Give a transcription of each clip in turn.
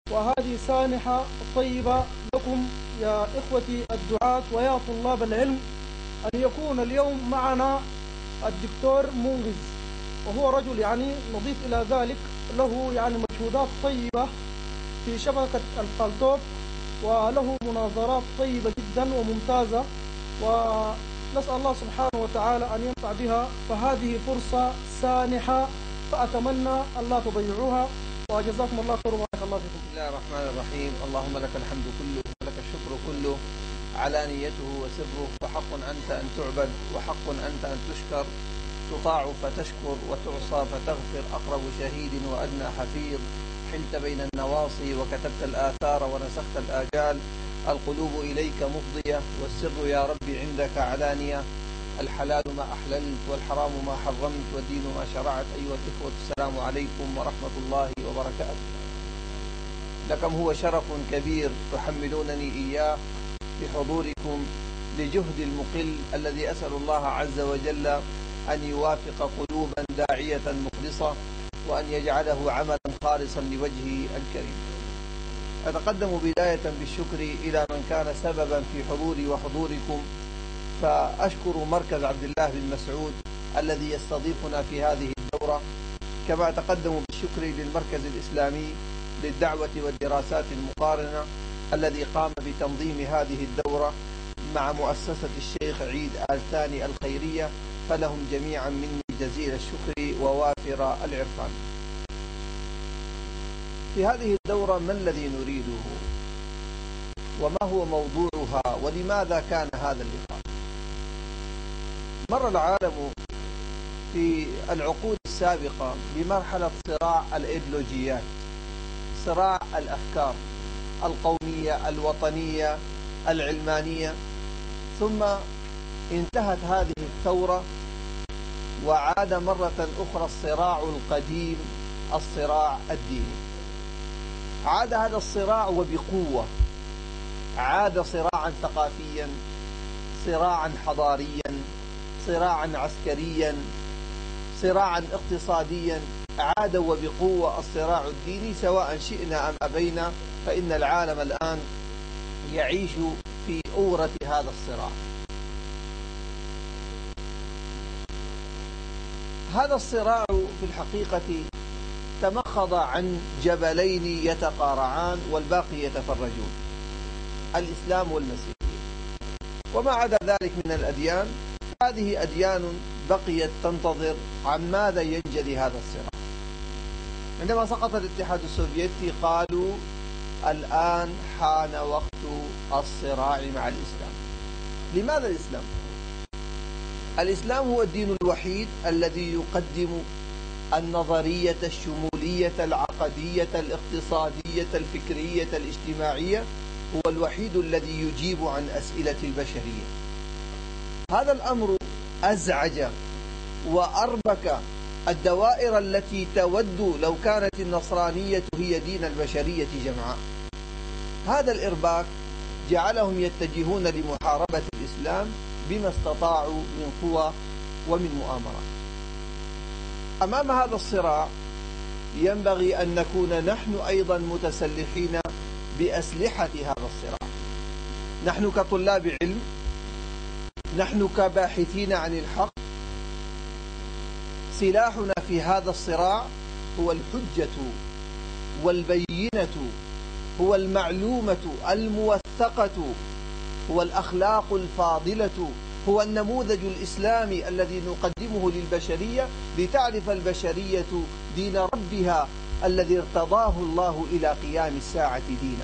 وهذه سانحة طيبة لكم يا إخوتي الدعاة ويا طلاب العلم أن يكون اليوم معنا الدكتور منقذ، وهو رجل يعني نضيف إلى ذلك له يعني مجهودات طيبة في شبكة البالتوك، وله مناظرات طيبة جدا وممتازة، ونسأل الله سبحانه وتعالى أن ينفع بها. فهذه فرصة سانحة، فأتمنى أن لا تضيعوها، وجزاكم الله خير وبارك الله فيكم. بسم الله الرحمن الرحيم. اللهم لك الحمد كله ولك الشكر كله علانيته وسره، فحق أنت أن تعبد وحق أنت أن تشكر، تطاع فتشكر وتعصى فتغفر، أقرب شهيد وأدنى حفيظ، حلت بين النواصي وكتبت الآثار ونسخت الآجال، القلوب إليك مفضية والسر يا ربي عندك علانية، الحلال ما أحللت والحرام ما حرمت والدين ما شرعت. أيها الإخوة السلام عليكم ورحمة الله وبركاته. لكم هو شرف كبير تحملونني إياه بحضوركم لجهد المقل الذي أسأل الله عز وجل أن يوافق قلوبا داعية مخلصة، وأن يجعله عملا خالصا لوجهه الكريم. أتقدم بداية بالشكر إلى من كان سببا في حضوري وحضوركم، فأشكر مركز عبد الله بن مسعود الذي يستضيفنا في هذه الدورة، كما أتقدم بالشكر للمركز الإسلامي للدعوة والدراسات المقارنة الذي قام بتنظيم هذه الدورة مع مؤسسة الشيخ عيد آل ثاني الخيرية، فلهم جميعا مني جزيل الشكر ووافر العرفان. في هذه الدورة ما الذي نريده وما هو موضوعها ولماذا كان هذا اللقاء؟ مر العالم في العقود السابقة بمرحلة صراع الإيديولوجيات، صراع الأفكار القومية الوطنية العلمانية، ثم انتهت هذه الثورة وعاد مرة أخرى الصراع القديم، الصراع الديني. عاد هذا الصراع وبقوة، عاد صراعا ثقافيا، صراعا حضاريا، صراعا عسكريا، صراعا اقتصاديا، عاد وبقوة الصراع الديني، سواء شئنا أم أبينا، فإن العالم الآن يعيش في أورة هذا الصراع. هذا الصراع في الحقيقة تمخض عن جبلين يتقارعان والباقي يتفرجون، الإسلام والمسيحية، وما عدا ذلك من الأديان هذه أديان بقيت تنتظر عن ماذا ينجلي هذا الصراع. عندما سقط الاتحاد السوفيتي قالوا الآن حان وقت الصراع مع الإسلام. لماذا الإسلام؟ الإسلام هو الدين الوحيد الذي يقدم النظرية الشمولية العقدية الاقتصادية الفكرية الاجتماعية، هو الوحيد الذي يجيب عن أسئلة البشرية. هذا الأمر أزعج وأربك الدوائر التي تود لو كانت النصرانية هي دين البشرية جمعاء. هذا الإرباك جعلهم يتجهون لمحاربة الإسلام بما استطاعوا من قوى ومن مؤامرات. أمام هذا الصراع ينبغي أن نكون نحن أيضا متسلحين بأسلحة هذا الصراع. نحن كطلاب علم، نحن كباحثين عن الحق، سلاحنا في هذا الصراع هو الحجة والبينة، هو المعلومة الموثقة، هو الأخلاق الفاضلة، هو النموذج الإسلامي الذي نقدمه للبشرية لتعرف البشرية دين ربها الذي ارتضاه الله إلى قيام الساعة دينا.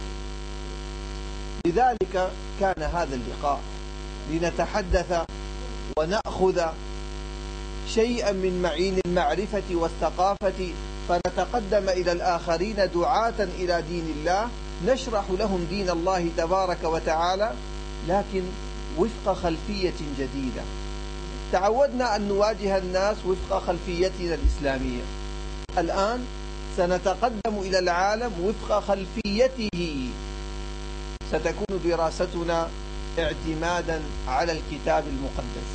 لذلك كان هذا اللقاء لنتحدث ونأخذ شيئا من معين المعرفة والثقافة، فنتقدم إلى الآخرين دعاة إلى دين الله، نشرح لهم دين الله تبارك وتعالى، لكن وفق خلفية جديدة. تعودنا أن نواجه الناس وفق خلفيتنا الإسلامية، الآن سنتقدم إلى العالم وفق خلفيته. ستكون دراستنا اعتمادا على الكتاب المقدس.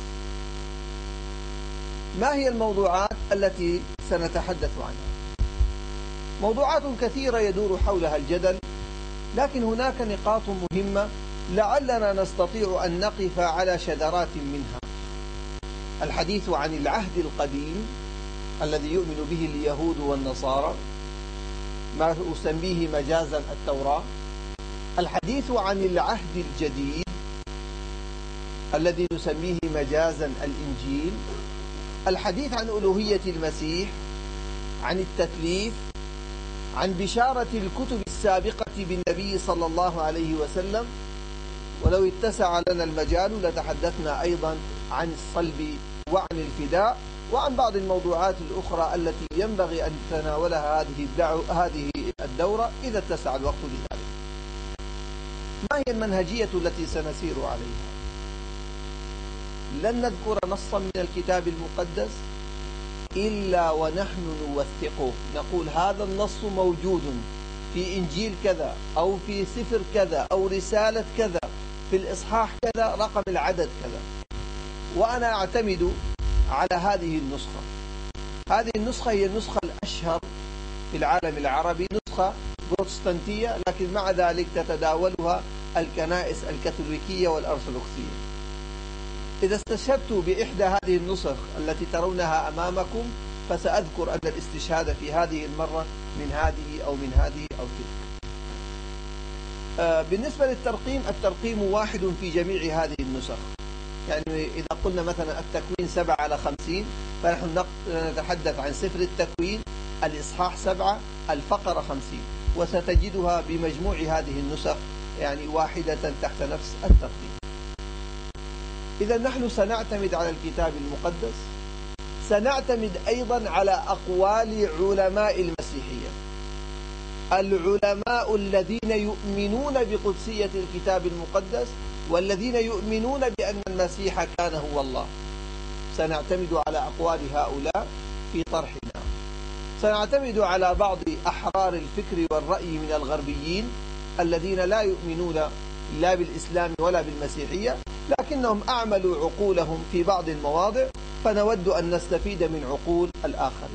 ما هي الموضوعات التي سنتحدث عنها؟ موضوعات كثيرة يدور حولها الجدل، لكن هناك نقاط مهمة لعلنا نستطيع أن نقف على شذرات منها. الحديث عن العهد القديم الذي يؤمن به اليهود والنصارى، ما أسميه مجازا التوراة. الحديث عن العهد الجديد الذي نسميه مجازا الإنجيل. الحديث عن ألوهية المسيح، عن التثليث، عن بشارة الكتب السابقة بالنبي صلى الله عليه وسلم. ولو اتسع لنا المجال لتحدثنا أيضا عن الصلب وعن الفداء وعن بعض الموضوعات الأخرى التي ينبغي أن تتناولها هذه الدورة إذا اتسع الوقت لذلك. ما هي المنهجية التي سنسير عليها؟ لن نذكر نصا من الكتاب المقدس إلا ونحن نوثقه، نقول هذا النص موجود في إنجيل كذا أو في سفر كذا أو رسالة كذا في الإصحاح كذا رقم العدد كذا، وأنا أعتمد على هذه النسخة. هذه النسخة هي النسخة الأشهر في العالم العربي، نسخة بروتستانتية، لكن مع ذلك تتداولها الكنائس الكاثوليكية والأرثوذكسية. إذا استشهدت بإحدى هذه النسخ التي ترونها أمامكم فسأذكر أن الاستشهاد في هذه المرة من هذه أو من هذه أو تلك. بالنسبة للترقيم، الترقيم واحد في جميع هذه النسخ. يعني إذا قلنا مثلا التكوين 7/50 فنحن نتحدث عن سفر التكوين الإصحاح 7 الفقرة 50، وستجدها بمجموع هذه النسخ يعني واحدة تحت نفس الترقيم. إذا نحن سنعتمد على الكتاب المقدس، سنعتمد أيضا على أقوال علماء المسيحية، العلماء الذين يؤمنون بقدسية الكتاب المقدس والذين يؤمنون بأن المسيح كان هو الله. سنعتمد على أقوال هؤلاء في طرحنا. سنعتمد على بعض أحرار الفكر والرأي من الغربيين الذين لا يؤمنون لا بالإسلام ولا بالمسيحية، لكنهم أعملوا عقولهم في بعض المواضع، فنود أن نستفيد من عقول الآخرين.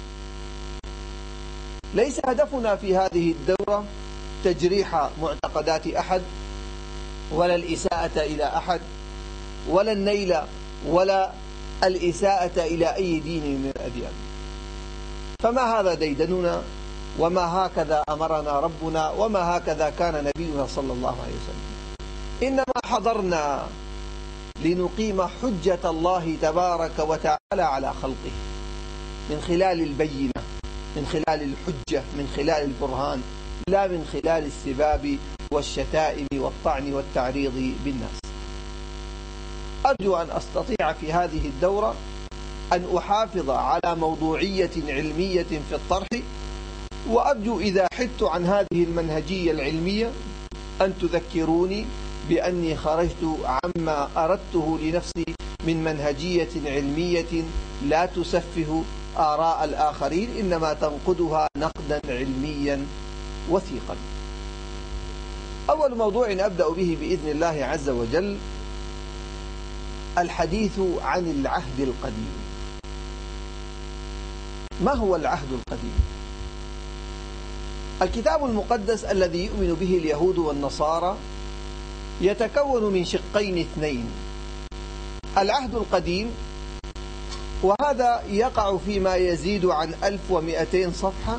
ليس هدفنا في هذه الدورة تجريح معتقدات أحد، ولا الإساءة إلى أحد، ولا النيل ولا الإساءة إلى أي دين من الأديان. فما هذا ديدننا، وما هكذا أمرنا ربنا، وما هكذا كان نبينا صلى الله عليه وسلم. إنما حضرنا لنقيم حجة الله تبارك وتعالى على خلقه من خلال البينة، من خلال الحجة، من خلال البرهان، لا من خلال السباب والشتائم والطعن والتعريض بالناس. أرجو أن أستطيع في هذه الدورة أن أحافظ على موضوعية علمية في الطرح، وأرجو إذا حدت عن هذه المنهجية العلمية أن تذكروني بأني خرجت عما أردته لنفسي من منهجية علمية لا تسفه آراء الآخرين، إنما تنقدها نقدا علميا وثيقا. أول موضوع أبدأ به بإذن الله عز وجل الحديث عن العهد القديم. ما هو العهد القديم؟ الكتاب المقدس الذي يؤمن به اليهود والنصارى يتكون من شقين اثنين: العهد القديم، وهذا يقع فيما يزيد عن 1200 صفحة،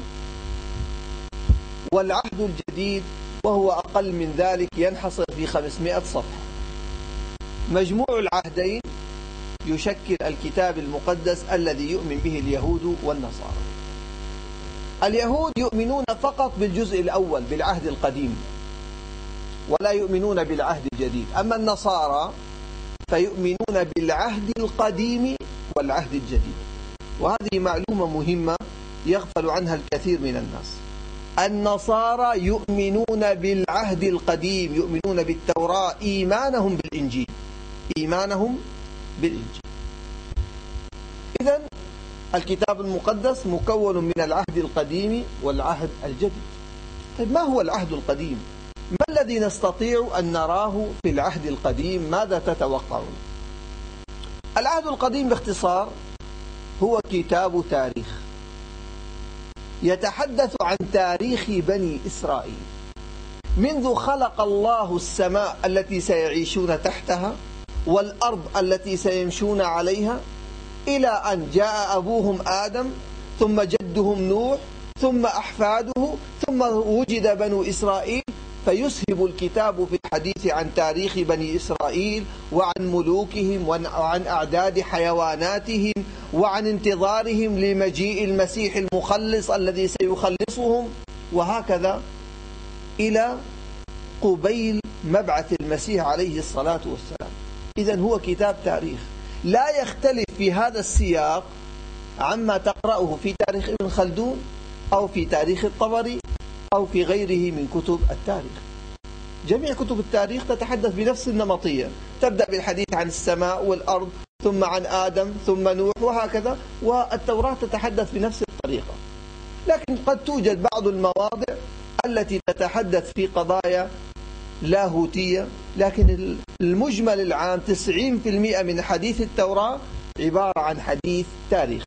والعهد الجديد وهو أقل من ذلك ينحصر في 500 صفحة. مجموع العهدين يشكل الكتاب المقدس الذي يؤمن به اليهود والنصارى. اليهود يؤمنون فقط بالجزء الأول بالعهد القديم ولا يؤمنون بالعهد الجديد، أما النصارى فيؤمنون بالعهد القديم والعهد الجديد. وهذه معلومة مهمة يغفل عنها الكثير من الناس. النصارى يؤمنون بالعهد القديم، يؤمنون بالتوراة، إيمانهم بالإنجيل، إيمانهم بالإنجيل. إذن الكتاب المقدس مكون من العهد القديم والعهد الجديد. طيب ما هو العهد القديم؟ ما الذي نستطيع أن نراه في العهد القديم؟ ماذا تتوقعون؟ العهد القديم باختصار هو كتاب تاريخ يتحدث عن تاريخ بني إسرائيل منذ خلق الله السماء التي سيعيشون تحتها والأرض التي سيمشون عليها، إلى أن جاء أبوهم آدم، ثم جدهم نوح، ثم أحفاده، ثم وجد بنو إسرائيل. فيسهب الكتاب في الحديث عن تاريخ بني إسرائيل وعن ملوكهم وعن أعداد حيواناتهم وعن انتظارهم لمجيء المسيح المخلص الذي سيخلصهم، وهكذا إلى قبيل مبعث المسيح عليه الصلاة والسلام. إذن هو كتاب تاريخ لا يختلف في هذا السياق عما تقرأه في تاريخ ابن خلدون أو في تاريخ الطبري أو في غيره من كتب التاريخ. جميع كتب التاريخ تتحدث بنفس النمطية، تبدأ بالحديث عن السماء والأرض، ثم عن آدم، ثم نوح، وهكذا. والتوراة تتحدث بنفس الطريقة، لكن قد توجد بعض المواضع التي تتحدث في قضايا لاهوتية، لكن المجمل العام 90% من حديث التوراة عبارة عن حديث تاريخي.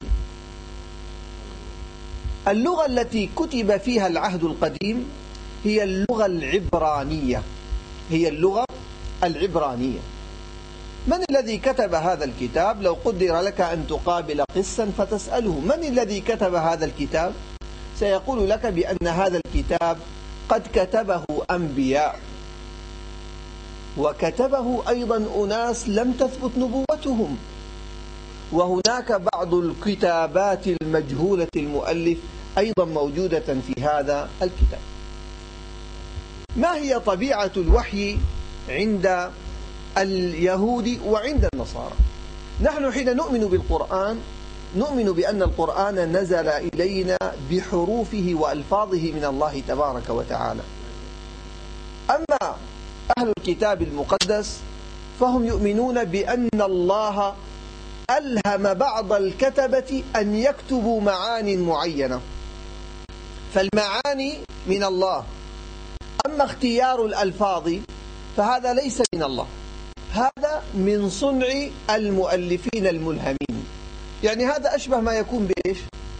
اللغة التي كتب فيها العهد القديم هي اللغة العبرانية، هي اللغة العبرانية. من الذي كتب هذا الكتاب؟ لو قدر لك أن تقابل قسا فتسأله من الذي كتب هذا الكتاب، سيقول لك بأن هذا الكتاب قد كتبه أنبياء، وكتبه أيضا أناس لم تثبت نبوتهم، وهناك بعض الكتابات المجهولة المؤلف أيضا موجودة في هذا الكتاب. ما هي طبيعة الوحي عند اليهود وعند النصارى؟ نحن حين نؤمن بالقرآن نؤمن بأن القرآن نزل إلينا بحروفه وألفاظه من الله تبارك وتعالى. أما أهل الكتاب المقدس فهم يؤمنون بأن الله ألهم بعض الكتبة أن يكتبوا معاني معينة، فالمعاني من الله، أما اختيار الألفاظ فهذا ليس من الله، هذا من صنع المؤلفين الملهمين. يعني هذا أشبه ما يكون بإيش؟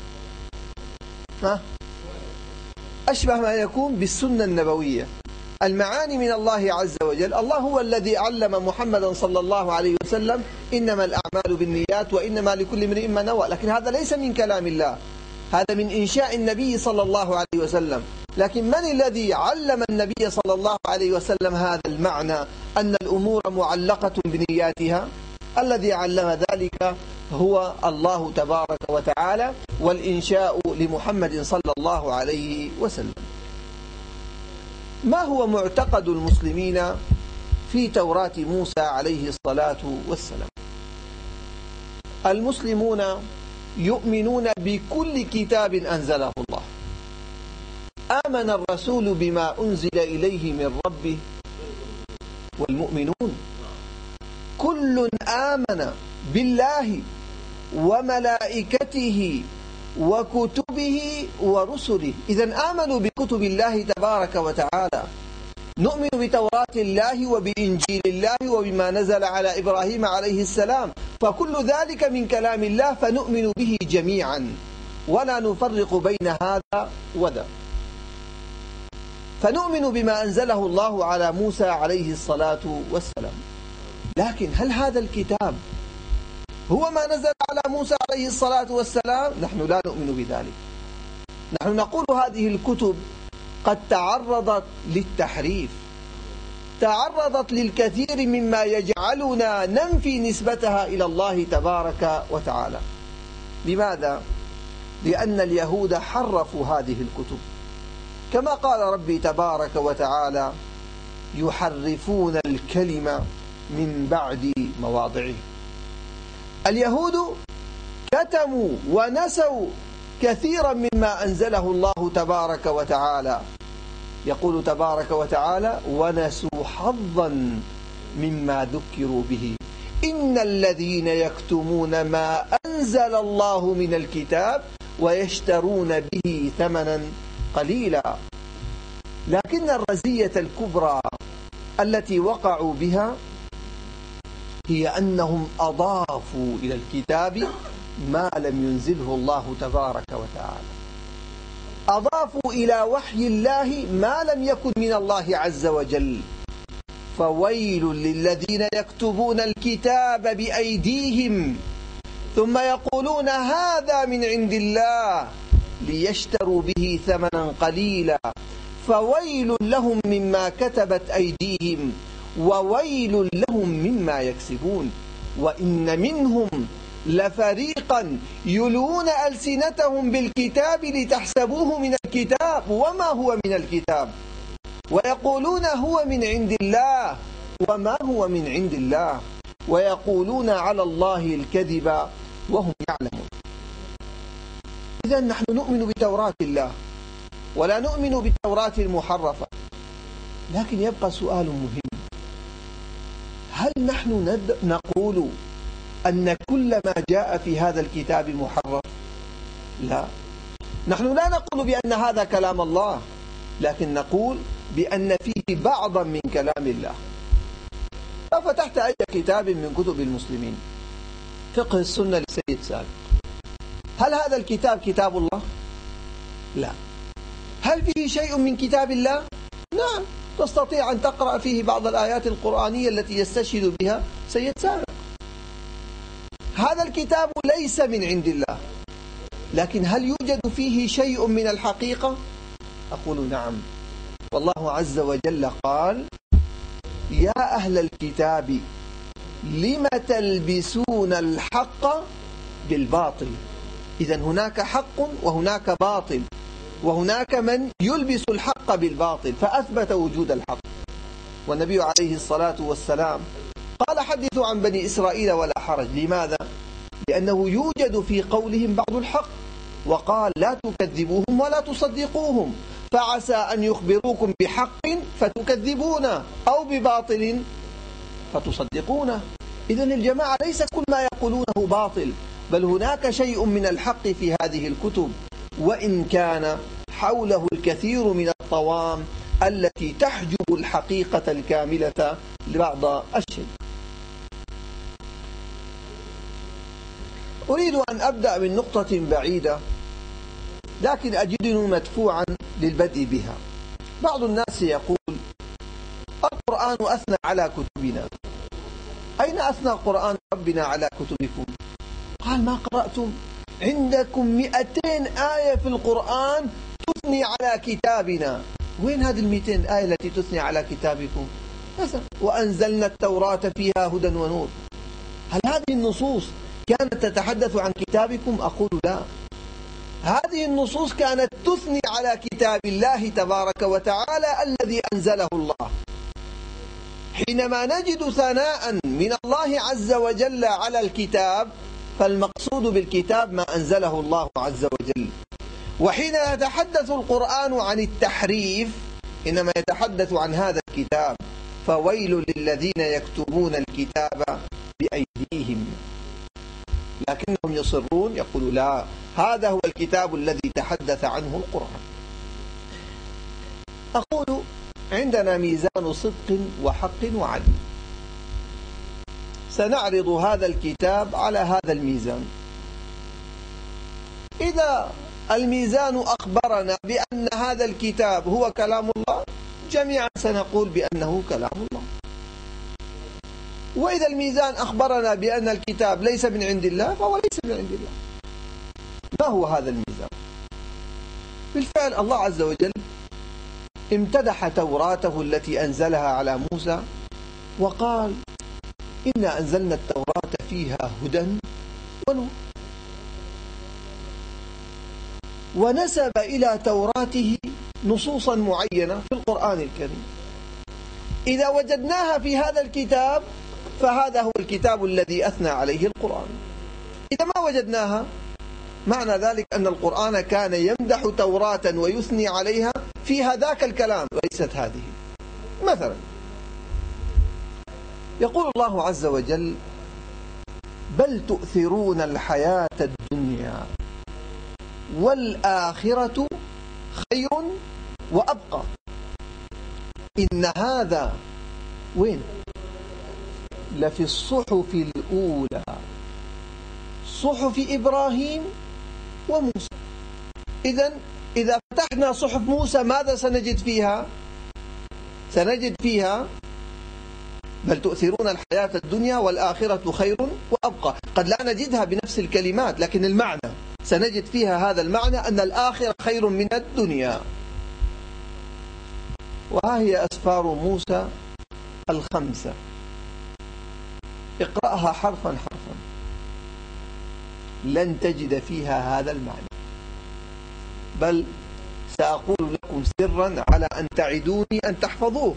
أشبه ما يكون بالسنة النبوية. المعاني من الله عز وجل، الله هو الذي علم محمدا صلى الله عليه وسلم إنما الأعمال بالنيات وإنما لكل امرئ ما نوى، لكن هذا ليس من كلام الله، هذا من إنشاء النبي صلى الله عليه وسلم. لكن من الذي علم النبي صلى الله عليه وسلم هذا المعنى أن الأمور معلقة بنياتها؟ الذي علم ذلك هو الله تبارك وتعالى، والإنشاء لمحمد صلى الله عليه وسلم. ما هو معتقد المسلمين في توراة موسى عليه الصلاة والسلام؟ المسلمون يؤمنون بكل كتاب أنزله الله. آمن الرسول بما أنزل إليه من ربه والمؤمنون كل آمن بالله وملائكته وكتبه ورسله. إذن آمنوا بكتب الله تبارك وتعالى. نؤمن بتوراة الله وبإنجيل الله وبما نزل على إبراهيم عليه السلام، فكل ذلك من كلام الله، فنؤمن به جميعا ولا نفرق بين هذا وذا. فنؤمن بما أنزله الله على موسى عليه الصلاة والسلام. لكن هل هذا الكتاب هو ما نزل على موسى عليه الصلاة والسلام؟ نحن لا نؤمن بذلك. نحن نقول هذه الكتب قد تعرضت للتحريف، تعرضت للكثير مما يجعلنا ننفي نسبتها إلى الله تبارك وتعالى. لماذا؟ لأن اليهود حرفوا هذه الكتب، كما قال ربي تبارك وتعالى: يحرفون الكلمة من بعد مواضعه. اليهود كتموا ونسوا كثيرا مما أنزله الله تبارك وتعالى. يقول تبارك وتعالى: ونسوا حظا مما ذكروا به إن الذين يكتمون ما أنزل الله من الكتاب ويشترون به ثمنا قليلا. لكن الرزية الكبرى التي وقعوا بها هي أنهم أضافوا إلى الكتاب ما لم ينزله الله تبارك وتعالى. أضافوا إلى وحي الله ما لم يكن من الله عز وجل. فويل للذين يكتبون الكتاب بأيديهم ثم يقولون هذا من عند الله ليشتروا به ثمنا قليلا فويل لهم مما كتبت أيديهم وويل لهم مما يكسبون. وإن منهم لفريقا يلوون ألسنتهم بالكتاب لتحسبوه من الكتاب وما هو من الكتاب ويقولون هو من عند الله وما هو من عند الله ويقولون على الله الكذب وهم يعلمون. إذا نحن نؤمن بتوراة الله ولا نؤمن بالتوراة المحرفة. لكن يبقى سؤال مهم: هل نحن نقول أن كل ما جاء في هذا الكتاب محرف؟ لا، نحن لا نقول بأن هذا كلام الله، لكن نقول بأن فيه بعضا من كلام الله. لو فتحت أي كتاب من كتب المسلمين، فقه السنة للسيد سابق، هل هذا الكتاب كتاب الله؟ لا. هل فيه شيء من كتاب الله؟ نعم، تستطيع أن تقرأ فيه بعض الآيات القرآنية التي يستشهد بها سيد سابق. هذا الكتاب ليس من عند الله، لكن هل يوجد فيه شيء من الحقيقة؟ أقول نعم. والله عز وجل قال: يا أهل الكتاب لم تلبسون الحق بالباطل. إذن هناك حق وهناك باطل، وهناك من يلبس الحق بالباطل، فأثبت وجود الحق. والنبي عليه الصلاة والسلام قال: حدثوا عن بني إسرائيل ولا حرج. لماذا؟ لأنه يوجد في قولهم بعض الحق، وقال: لا تكذبوهم ولا تصدقوهم، فعسى أن يخبروكم بحق فتكذبونه أو بباطل فتصدقونه. إذن الجماعة ليس كل ما يقولونه باطل، بل هناك شيء من الحق في هذه الكتب، وإن كان حوله الكثير من الطوام التي تحجب الحقيقة الكاملة لبعض الشيء. أريد أن أبدأ من نقطة بعيدة، لكن أجدني مدفوعا للبدء بها. بعض الناس يقول: القرآن أثنى على كتبنا. أين أثنى قرآن ربنا على كتبكم؟ قال: ما قرأتم؟ عندكم 200 آية في القرآن تثني على كتابنا. وين هذه 200 آية التي تثني على كتابكم؟ وأنزلنا التوراة فيها هدى ونور. هل هذه النصوص كانت تتحدث عن كتابكم؟ أقول لا. هذه النصوص كانت تثني على كتاب الله تبارك وتعالى الذي أنزله الله. حينما نجد ثناء من الله عز وجل على الكتاب، فالمقصود بالكتاب ما أنزله الله عز وجل. وحين يتحدث القرآن عن التحريف، إنما يتحدث عن هذا الكتاب. فويل للذين يكتبون الكتاب بأيديهم، لكنهم يصرون يقولوا لا، هذا هو الكتاب الذي تحدث عنه القرآن. أقول: عندنا ميزان صدق وحق وعدل، سنعرض هذا الكتاب على هذا الميزان. إذا الميزان أخبرنا بأن هذا الكتاب هو كلام الله، جميعا سنقول بأنه كلام الله. وإذا الميزان أخبرنا بأن الكتاب ليس من عند الله، فهو ليس من عند الله. ما هو هذا الميزان؟ بالفعل الله عز وجل امتدح توراته التي أنزلها على موسى، وقال: إنا أنزلنا التوراة فيها هدى ونور. ونسب إلى توراته نصوصا معينة في القرآن الكريم. إذا وجدناها في هذا الكتاب فهذا هو الكتاب الذي أثنى عليه القرآن. إذا ما وجدناها، معنى ذلك أن القرآن كان يمدح توراة ويثني عليها فيها ذاك الكلام وليست هذه. مثلا يقول الله عز وجل: بل تؤثرون الحياة الدنيا والآخرة خير وأبقى. إن هذا وين؟ لفي الصحف الأولى، صحف إبراهيم وموسى. إذا فتحنا صحف موسى ماذا سنجد فيها؟ سنجد فيها بل تؤثرون الحياة الدنيا والآخرة خير وأبقى. قد لا نجدها بنفس الكلمات، لكن المعنى سنجد فيها هذا المعنى، أن الآخرة خير من الدنيا. وها هي أسفار موسى الخمسة، اقرأها حرفا حرفا، لن تجد فيها هذا المعنى، بل سأقول لكم سرا على أن تعدوني أن تحفظوه.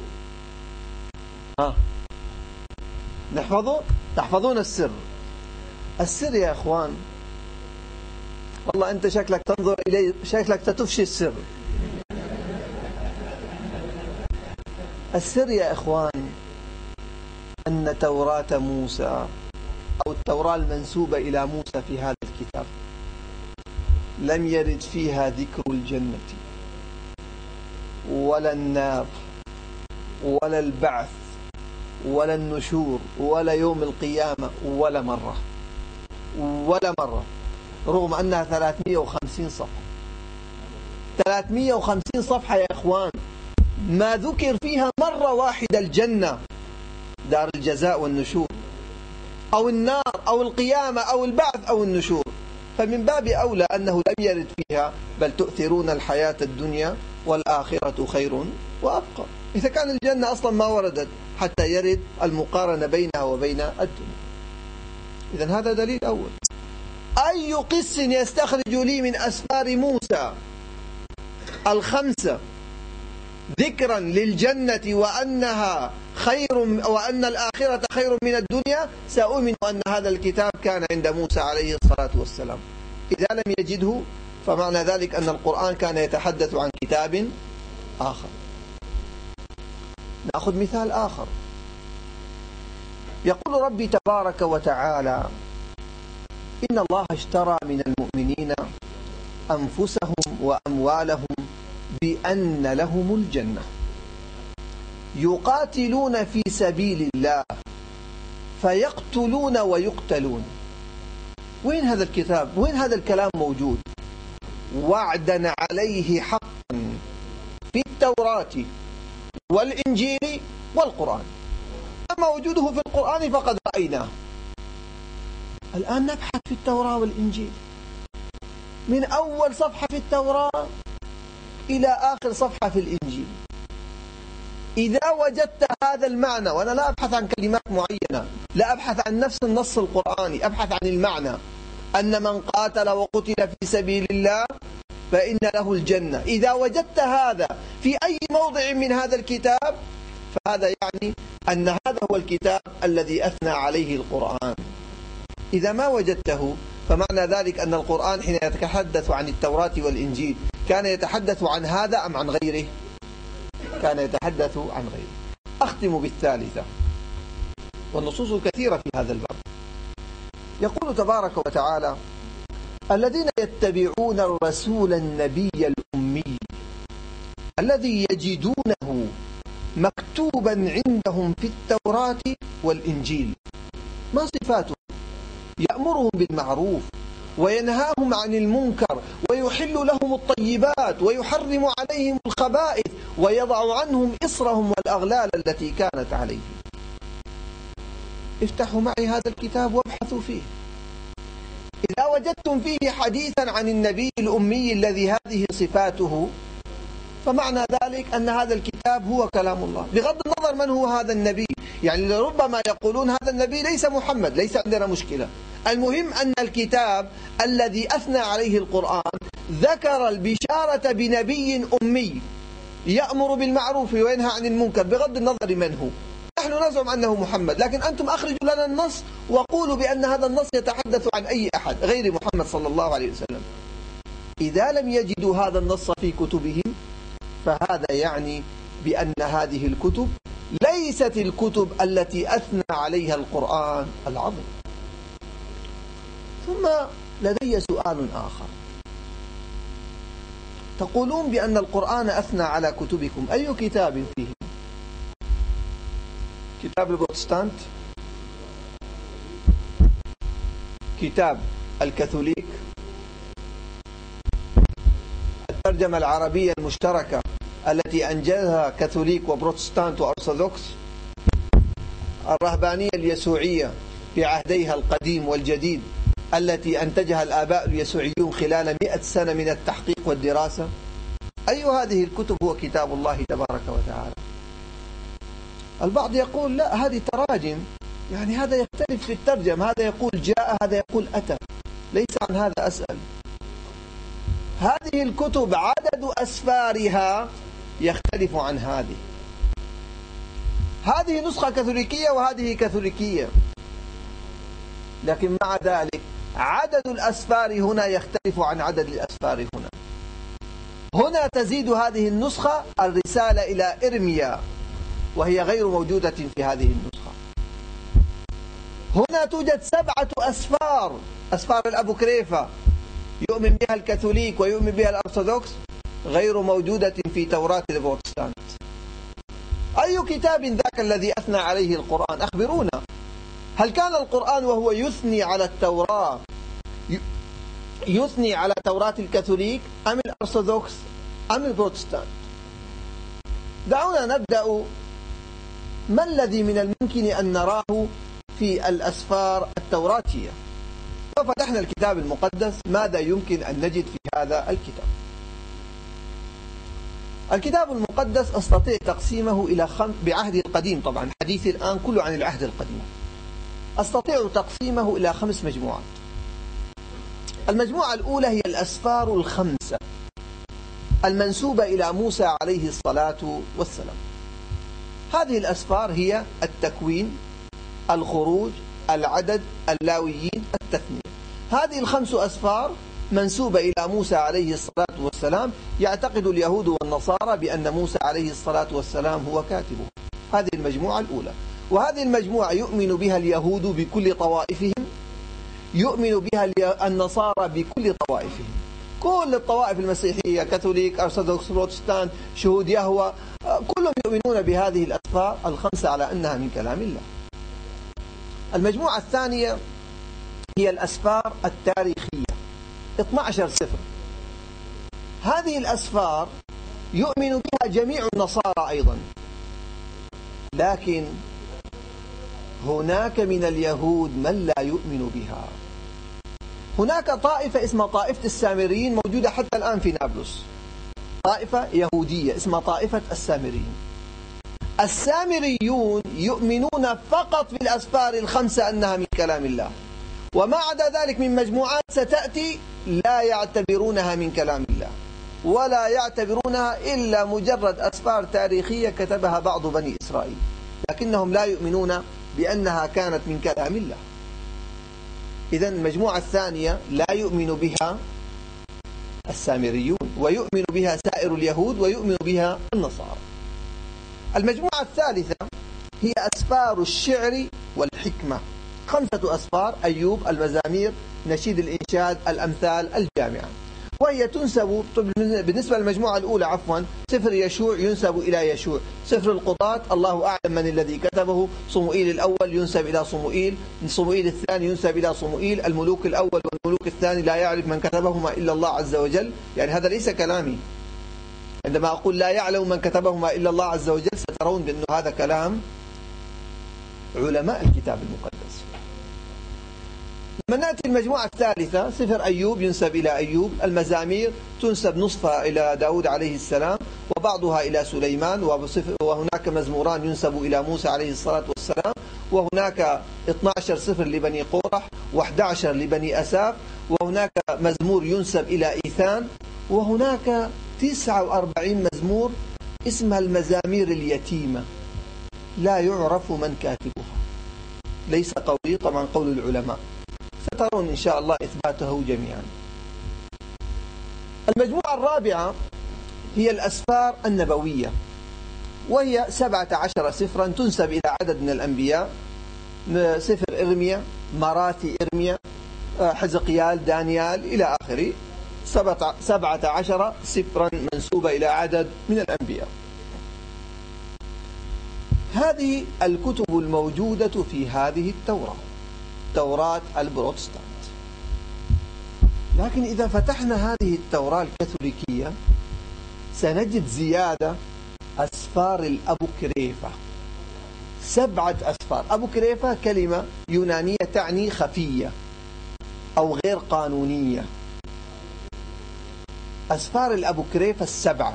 نحفظه؟ تحفظون السر. السر يا أخوان، والله أنت شكلك تنظر إلي، شكلك تتفشي السر. السر يا إخوان أن توراة موسى أو التوراة المنسوبة إلى موسى في هذا الكتاب لم يرد فيها ذكر الجنة ولا النار ولا البعث ولا النشور ولا يوم القيامة ولا مرة، رغم أنها 350 صفحة. 350 صفحة يا إخوان، ما ذكر فيها مرة واحدة الجنة، دار الجزاء والنشور، أو النار أو القيامة أو البعث أو النشور. فمن باب أولى أنه لم يرد فيها بل تؤثرون الحياة الدنيا والآخرة خير وأبقى. إذا كان الجنة أصلا ما وردت حتى يرد المقارنة بينها وبين الدنيا. إذن هذا دليل أول. أي قس يستخرج لي من أسفار موسى الخمسة ذكرا للجنة وأنها خير وأن الآخرة خير من الدنيا، سأؤمن أن هذا الكتاب كان عند موسى عليه الصلاة والسلام. إذا لم يجده فمعنى ذلك أن القرآن كان يتحدث عن كتاب آخر. نأخذ مثال آخر. يقول ربي تبارك وتعالى: إن الله اشترى من المؤمنين أنفسهم وأموالهم بأن لهم الجنة يقاتلون في سبيل الله فيقتلون ويقتلون. وين هذا الكتاب؟ وين هذا الكلام موجود؟ وعدا عليه حقا في التوراة والإنجيل والقرآن. أما وجوده في القرآن فقد رأيناه. الآن نبحث في التوراة والإنجيل من أول صفحة في التوراة إلى آخر صفحة في الإنجيل. إذا وجدت هذا المعنى، وأنا لا أبحث عن كلمات معينة، لا أبحث عن نفس النص القرآني، أبحث عن المعنى، أن من قاتل وقتل في سبيل الله فإن له الجنة. إذا وجدت هذا في أي موضع من هذا الكتاب فهذا يعني أن هذا هو الكتاب الذي أثنى عليه القرآن. إذا ما وجدته فمعنى ذلك أن القرآن حين يتحدث عن التوراة والإنجيل كان يتحدث عن هذا أم عن غيره؟ كان يتحدث عن غيره. أختم بالثالثة، والنصوص كثيرة في هذا الباب. يقول تبارك وتعالى: الذين يتبعون الرسول النبي الأمي الذي يجدونه مكتوبا عندهم في التوراة والإنجيل. ما صفاته؟ يأمرهم بالمعروف وينهاهم عن المنكر ويحل لهم الطيبات ويحرم عليهم الخبائث ويضع عنهم إصرهم والأغلال التي كانت عليهم. افتحوا معي هذا الكتاب وابحثوا فيه. إذا وجدتم فيه حديثا عن النبي الأمي الذي هذه صفاته فمعنى ذلك أن هذا الكتاب هو كلام الله، بغض النظر من هو هذا النبي. يعني لربما يقولون هذا النبي ليس محمد، ليس عندنا مشكلة. المهم أن الكتاب الذي أثنى عليه القرآن ذكر البشارة بنبي أمي يأمر بالمعروف وينهى عن المنكر بغض النظر من هو. نحن نزعم أنه محمد، لكن أنتم أخرجوا لنا النص وقولوا بأن هذا النص يتحدث عن أي أحد غير محمد صلى الله عليه وسلم. إذا لم يجدوا هذا النص في كتبهم فهذا يعني بأن هذه الكتب ليست الكتب التي أثنى عليها القرآن العظيم. ثم لدي سؤال آخر. تقولون بأن القرآن أثنى على كتبكم، أي كتاب فيه؟ كتاب البروتستانت، كتاب الكاثوليك، الترجمة العربية المشتركة التي أنجزها كاثوليك وبروتستانت وأرثوذكس، الرهبانية اليسوعية في عهديها القديم والجديد التي أنتجها الآباء اليسوعيون خلال 100 سنة من التحقيق والدراسة. أي هذه الكتب هو كتاب الله تبارك وتعالى؟ البعض يقول لا، هذه تراجم، يعني هذا يختلف في الترجم، هذا يقول جاء، هذا يقول أتى. ليس عن هذا أسأل. هذه الكتب عدد أسفارها يختلف عن هذه. هذه نسخة كاثوليكية وهذه كاثوليكية، لكن مع ذلك عدد الأسفار هنا يختلف عن عدد الأسفار هنا. هنا تزيد هذه النسخة الرسالة إلى إرميا وهي غير موجودة في هذه النسخة. هنا توجد 7 أسفار، أسفار الأبوكريفة يؤمن بها الكاثوليك ويؤمن بها الأرثوذكس، غير موجودة في توراة البروتستانت. أي كتاب ذاك الذي أثنى عليه القرآن؟ أخبرونا. هل كان القرآن وهو يثني على التوراة يثني على توراة الكاثوليك أم الأرثوذكس أم البروتستانت؟ دعونا نبدأ. ما الذي من الممكن أن نراه في الأسفار التوراتية؟ لو فتحنا الكتاب المقدس ماذا يمكن أن نجد في هذا الكتاب؟ الكتاب المقدس أستطيع تقسيمه إلى بعهد القديم، طبعا حديثي الآن كله عن العهد القديم. أستطيع تقسيمه إلى 5 مجموعات. المجموعة الأولى هي الأسفار الخمسة المنسوبة إلى موسى عليه الصلاة والسلام. هذه الأسفار هي التكوين، الخروج، العدد، اللاويين، التثنية. هذه ال5 أسفار منسوبة إلى موسى عليه الصلاة والسلام. يعتقد اليهود والنصارى بأن موسى عليه الصلاة والسلام هو كاتبه. هذه المجموعة الأولى، وهذه المجموعة يؤمن بها اليهود بكل طوائفهم، يؤمن بها النصارى بكل طوائفهم. كل الطوائف المسيحية، كاثوليك، أرثوذكس، بروتستانت، شهود يهوه، كلهم يؤمنون بهذه الأسفار ال5 على أنها من كلام الله. المجموعة الثانية هي الأسفار التاريخية، 12 سفر. هذه الأسفار يؤمن بها جميع النصارى أيضا، لكن هناك من اليهود من لا يؤمن بها. هناك طائفة اسمها طائفة السامريين موجودة حتى الآن في نابلس، طائفة يهودية اسمها طائفة السامريين. السامريون يؤمنون فقط بالأسفار ال5 أنها من كلام الله، وما عدا ذلك من مجموعات ستأتي لا يعتبرونها من كلام الله، ولا يعتبرونها إلا مجرد أسفار تاريخية كتبها بعض بني إسرائيل، لكنهم لا يؤمنون بأنها كانت من كلام الله. إذن المجموعة الثانية لا يؤمن بها السامريون، ويؤمن بها سائر اليهود، ويؤمن بها النصارى. المجموعة الثالثة هي أسفار الشعر والحكمة، 5 أسفار: أيوب، المزامير، نشيد الإنشاد، الأمثال، الجامعة. وهي تنسب بالنسبة للمجموعة الأولى سفر يشوع ينسب إلى يشوع، سفر القضاة الله أعلم من الذي كتبه، صموئيل الأول ينسب إلى صموئيل، صموئيل الثاني ينسب إلى صموئيل، الملوك الأول والملوك الثاني لا يعرف من كتبهما إلا الله عز وجل. يعني هذا ليس كلامي، عندما أقول لا يعلم من كتبهما إلا الله عز وجل سترون بأن هذا كلام علماء الكتاب المقدس. لما نأتي المجموعة الثالثة، سفر أيوب ينسب إلى أيوب، المزامير تنسب نصفها إلى داود عليه السلام وبعضها إلى سليمان، وهناك مزموران ينسب إلى موسى عليه الصلاة والسلام، وهناك 12 سفر لبني قورح و11 لبني أساف، وهناك مزمور ينسب إلى إيثان، وهناك 49 مزمور اسمها المزامير اليتيمة لا يعرف من كاتبها. ليس قولي، طبعا قول العلماء، سترون إن شاء الله إثباته جميعا. المجموعة الرابعة هي الأسفار النبوية، وهي 17 سفرا تنسب إلى عدد من الأنبياء: سفر إرميا، مراثي إرميا، حزقيال، دانيال، إلى آخره. 17 سفرا منسوبة إلى عدد من الأنبياء. هذه الكتب الموجودة في هذه التوراة، توراة البروتستانت. لكن إذا فتحنا هذه التوراة الكاثوليكية سنجد زيادة أسفار الأبوكريفة، 7 أسفار. أبوكريفة كلمة يونانية تعني خفية أو غير قانونية. أسفار الأبوكريفة 7.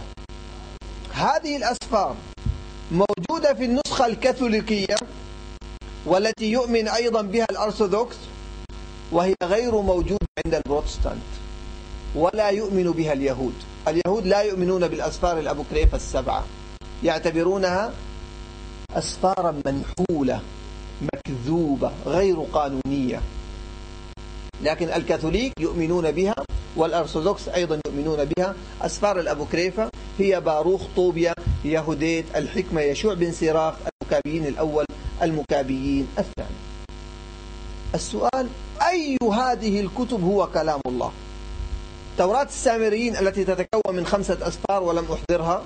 هذه الأسفار موجودة في النسخة الكاثوليكية والتي يؤمن أيضا بها الأرثوذكس، وهي غير موجودة عند البروتستانت، ولا يؤمن بها اليهود. اليهود لا يؤمنون بالأسفار الأبوكريفة 7، يعتبرونها أسفارا منحولة مكذوبة غير قانونية. لكن الكاثوليك يؤمنون بها، والأرثوذكس أيضا يؤمنون بها. أسفار الأبوكريفة هي باروخ، طوبيا، يهوديت، الحكمة، يشوع بن سراخ، المكابيين الأول، المكابيين الثاني. السؤال: أي هذه الكتب هو كلام الله؟ توراة السامريين التي تتكون من 5 أسفار ولم أحضرها،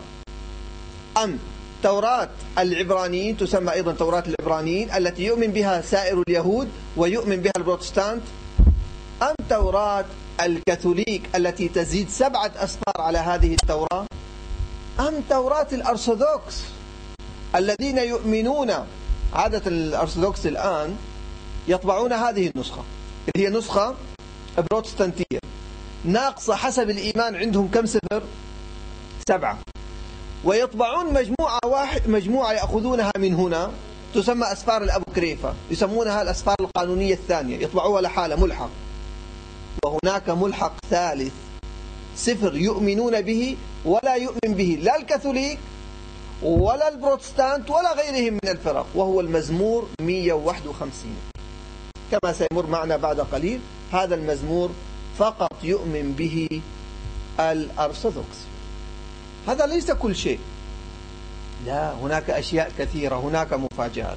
أم توراة العبرانيين تسمى أيضا توراة العبرانيين التي يؤمن بها سائر اليهود ويؤمن بها البروتستانت، أم توراة الكاثوليك التي تزيد 7 أسفار على هذه التوراة، أم توراة الأرثوذكس الذين يؤمنون؟ عادة الأرثوذكس الآن يطبعون هذه النسخة اللي هي نسخة بروتستانتية ناقصة حسب الإيمان، عندهم كم سفر؟ 7. ويطبعون مجموعة يأخذونها من هنا تسمى أسفار الأبوكريفة، يسمونها الأسفار القانونية الثانية، يطبعوها لحالة ملحق. وهناك ملحق ثالث، سفر يؤمنون به ولا يؤمن به لا الكاثوليك ولا البروتستانت ولا غيرهم من الفرق، وهو المزمور 151 كما سيمر معنا بعد قليل. هذا المزمور فقط يؤمن به الأرثوذكس. هذا ليس كل شيء، لا، هناك أشياء كثيرة، هناك مفاجآت.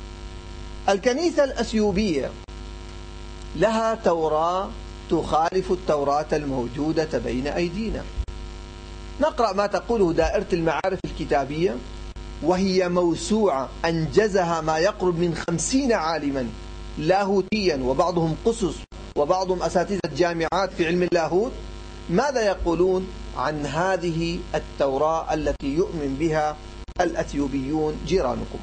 الكنيسة الأثيوبية لها توراة تخالف التوراة الموجودة بين أيدينا. نقرأ ما تقوله دائرة المعارف الكتابية، وهي موسوعة أنجزها ما يقرب من 50 عالما لاهوتيا، وبعضهم قسس وبعضهم أساتذة جامعات في علم اللاهوت. ماذا يقولون عن هذه التوراة التي يؤمن بها الأثيوبيون جيرانكم؟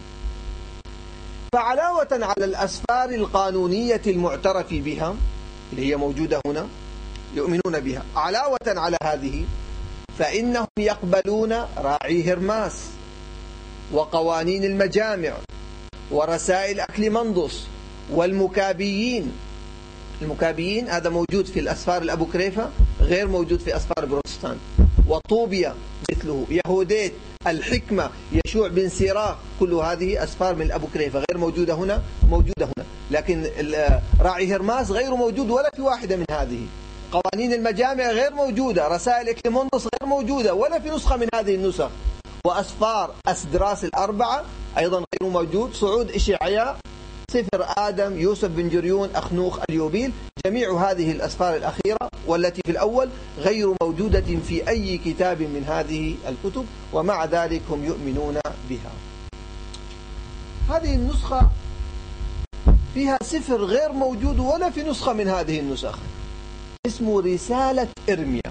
فعلاوة على الأسفار القانونية المعترف بها اللي هي موجودة هنا يؤمنون بها، علاوة على هذه فإنهم يقبلون راعي هرماس وقوانين المجامع ورسائل أكليمندس والمكابيين. المكابيين هذا موجود في الأسفار الأبوكريفة، غير موجود في أسفار البروتستانت. وطوبيا مثله، يهوديت، الحكمة، يشوع بن سراخ، كل هذه أسفار من الأبوكريفة غير موجودة هنا، موجودة هنا. لكن راعي هرماس غير موجود ولا في واحدة من هذه. قوانين المجامع غير موجودة، رسائل أكليمندس غير موجودة ولا في نسخة من هذه النسخ. وأسفار أسدراس الأربعة أيضا غير موجود. صعود إشعياء، سفر آدم، يوسف بن جريون، أخنوخ، اليوبيل، جميع هذه الأسفار الأخيرة والتي في الأول غير موجودة في أي كتاب من هذه الكتب، ومع ذلك هم يؤمنون بها. هذه النسخة فيها سفر غير موجود ولا في نسخة من هذه النسخ، اسمه رسالة إرميا.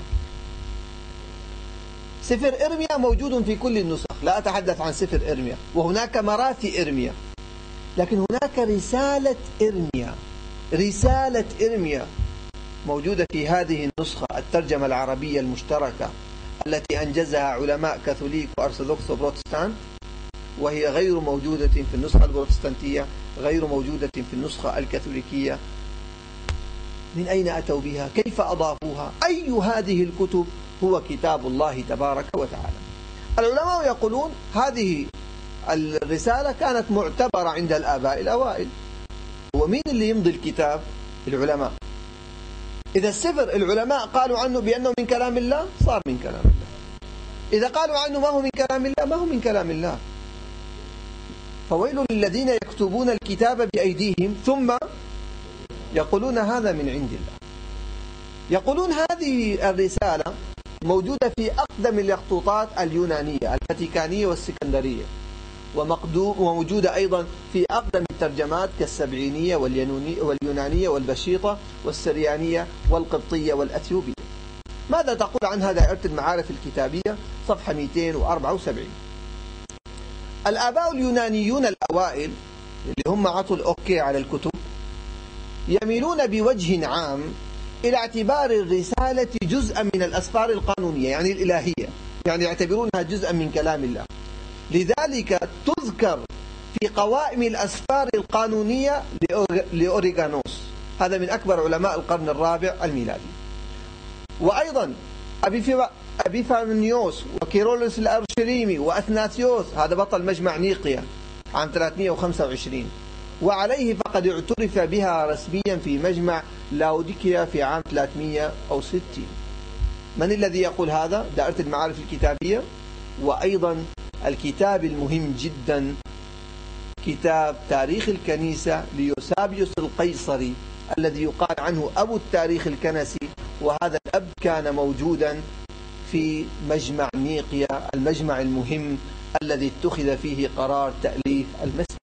سفر إرميا موجود في كل النسخ، لا أتحدث عن سفر إرميا، وهناك مراثي إرميا، لكن هناك رسالة إرميا. رسالة إرميا موجودة في هذه النسخة الترجمة العربية المشتركة التي أنجزها علماء كاثوليك وأرثوذكس وبروتستانت، وهي غير موجودة في النسخة البروتستانتية، غير موجودة في النسخة الكاثوليكية. من أين أتوا بها؟ كيف أضافوها؟ أي هذه الكتب هو كتاب الله تبارك وتعالى. العلماء يقولون هذه الرسالة كانت معتبرة عند الآباء الأوائل. ومين اللي يمضي الكتاب؟ العلماء. إذا السفر العلماء قالوا عنه بأنه من كلام الله، صار من كلام الله. إذا قالوا عنه ما هو من كلام الله، ما هو من كلام الله. فويل للذين يكتبون الكتاب بأيديهم ثم يقولون هذا من عند الله. يقولون هذه الرسالة موجودة في أقدم المخطوطات اليونانية الفاتيكانية والسكندرية، وموجودة أيضا في أقدم الترجمات كالسبعينية واليونانية والبشيطة والسريانية والقبطية والأثيوبية. ماذا تقول عنها دائرة المعارف الكتابية صفحة 274؟ الآباء اليونانيون الأوائل اللي هم عطوا الأوكي على الكتب يميلون بوجه عام إلى اعتبار الرسالة جزءا من الأسفار القانونية، يعني الإلهية، يعني يعتبرونها جزءا من كلام الله. لذلك تذكر في قوائم الأسفار القانونية لأوريغانوس، هذا من أكبر علماء القرن الرابع الميلادي. وأيضا أبيفانيوس وكيرولس الأورشليمي وأثناسيوس، هذا بطل مجمع نيقيا عام 325، وعليه فقد اعترف بها رسميا في مجمع لاوديكيا في عام 360. من الذي يقول هذا؟ دائرة المعارف الكتابية. وأيضا الكتاب المهم جدا كتاب تاريخ الكنيسة ليوسابيوس القيصري الذي يقال عنه أبو التاريخ الكنسي، وهذا الأب كان موجودا في مجمع نيقيا، المجمع المهم الذي اتخذ فيه قرار تأليف المسيح.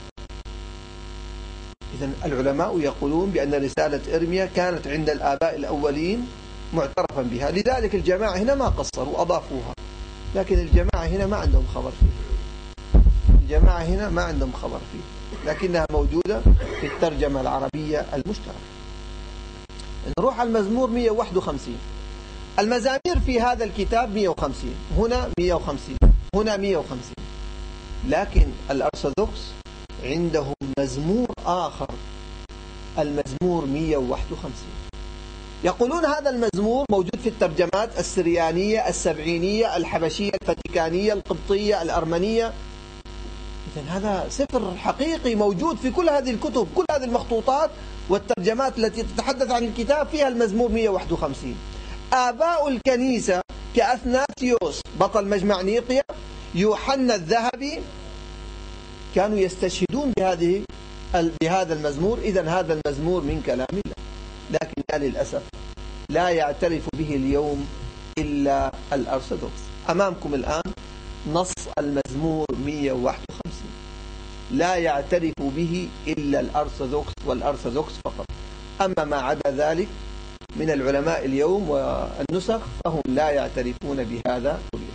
إذن العلماء يقولون بأن رسالة إرميا كانت عند الآباء الأولين معترفا بها، لذلك الجماعة هنا ما قصروا أضافوها، لكن الجماعة هنا ما عندهم خبر فيه، الجماعة هنا ما عندهم خبر فيه، لكنها موجودة في الترجمة العربية المشتركة. نروح على المزمور 151. المزامير في هذا الكتاب 150، هنا 150، هنا 150، لكن الأرثوذكس عندهم مزمور آخر، المزمور 151. يقولون هذا المزمور موجود في الترجمات السريانية، السبعينية، الحبشية، الفاتيكانية، القبطية، الأرمنية. إذن هذا سفر حقيقي موجود في كل هذه الكتب، كل هذه المخطوطات والترجمات التي تتحدث عن الكتاب فيها المزمور 151. آباء الكنيسة كأثناسيوس بطل مجمع نيقيا، يوحنا الذهبي، كانوا يستشهدون بهذا المزمور. إذن هذا المزمور من كلام الله، لكن للأسف لا يعترف به اليوم إلا الأرثوذكس. أمامكم الآن نص المزمور 151، لا يعترف به إلا الأرثوذكس والأرثوذكس فقط. أما ما عدا ذلك من العلماء اليوم والنسخ فهم لا يعترفون بهذا كله.